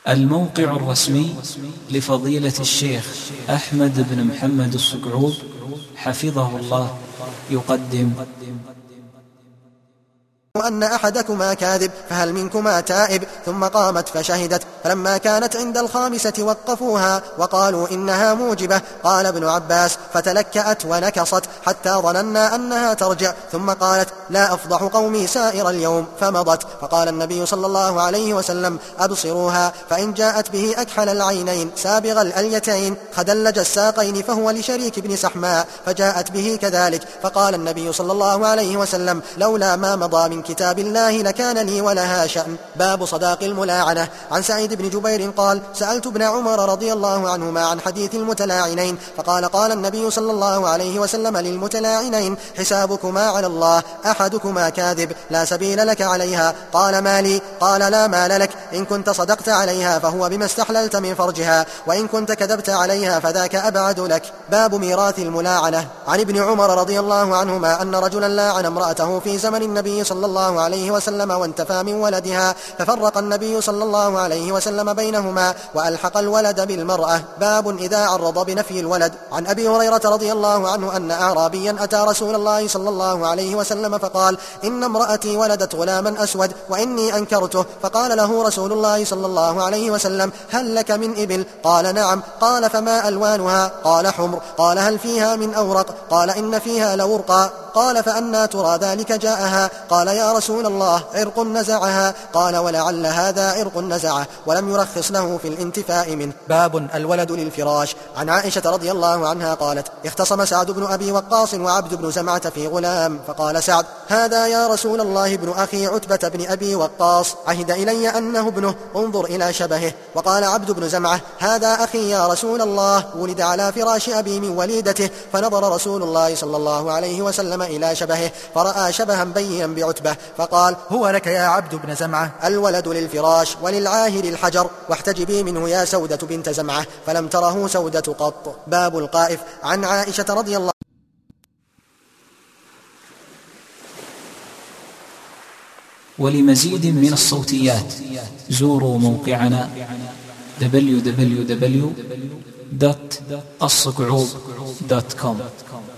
الموقع الرسمي لفضيلة الشيخ أحمد بن محمد الصقعوب حفظه الله يقدم: أن أحدكما كاذب فهل منكما تائب؟ ثم قامت فشهدت، فلما كانت عند الخامسة وقفوها وقالوا إنها موجبة. قال ابن عباس: فتلكأت ونكصت حتى ظننا أنها ترجع، ثم قالت: لا أفضح قومي سائر اليوم، فمضت. فقال النبي صلى الله عليه وسلم: أبصروها، فإن جاءت به أكحل العينين سابغ الأليتين خدلج الساقين فهو لشريك بن سحماء، فجاءت به كذلك. فقال النبي صلى الله عليه وسلم: لولا ما مضى من كتاب الله لكان لي ولها شأن. باب صداق الملاعنة. عن سعيد بن جبير قال: سألت ابن عمر رضي الله عنهما عن حديث المتلاعنين، فقال: قال النبي صلى الله عليه وسلم للمتلاعنين: حسابكما على الله، أحدكما كاذب لا سبيل لك عليها. قال: ما لي؟ قال: لا مال لك، إن كنت صدقت عليها فهو بما استحللت من فرجها، وإن كنت كذبت عليها فذاك أبعد لك. باب ميراث الملاعنة. عن ابن عمر رضي الله عنهما أن رجلا لاعن امرأته في زمن النبي صلى الله عليه وسلم وانتفى من ولدها، ففرق النبي صلى الله عليه وسلم بينهما وألحق الولد بالمرأة. باب إذا عرض بنفي الولد. عن أبي هريرة رضي الله عنه أن أعرابيا أتى رسول الله صلى الله عليه وسلم فقال: إن امرأتي ولدت غلاما أسود وإني أنكرته. فقال له رسول الله صلى الله عليه وسلم: هل لك من إبل؟ قال: نعم. قال: فما ألوانها؟ قال: حمر. قال: هل فيها من أورق؟ قال: إن فيها لورقا. قال: فأنى ترى ذلك جاءها؟ قال: يا رسول الله، عرق نزعها. قال: ولعل هذا عرق نزعه، ولم يرخص له في الانتفاء منه. باب الولد للفراش. عن عائشة رضي الله عنها قالت: اختصم سعد بن أبي وقاص وعبد بن زمعة في غلام، فقال سعد: هذا يا رسول الله ابن أخي عتبة بن أبي وقاص، عهد إلي أنه ابنه، انظر إلى شبهه. وقال عبد بن زمعة: هذا أخي يا رسول الله، ولد على فراش أبي من وليدته. فنظر رسول الله صلى الله عليه وسلم إلى شبهه فرأى شبها بينا بعتبة، فقال: هو لك يا عبد بن زمعة، الولد للفراش وللعاهر الحجر، واحتجبي منه يا سودة بنت زمعة، فلم تره سودة قط. باب القائف. عن عائشة رضي الله. ولمزيد من الصوتيات زوروا موقعنا www.الصقعوب.com.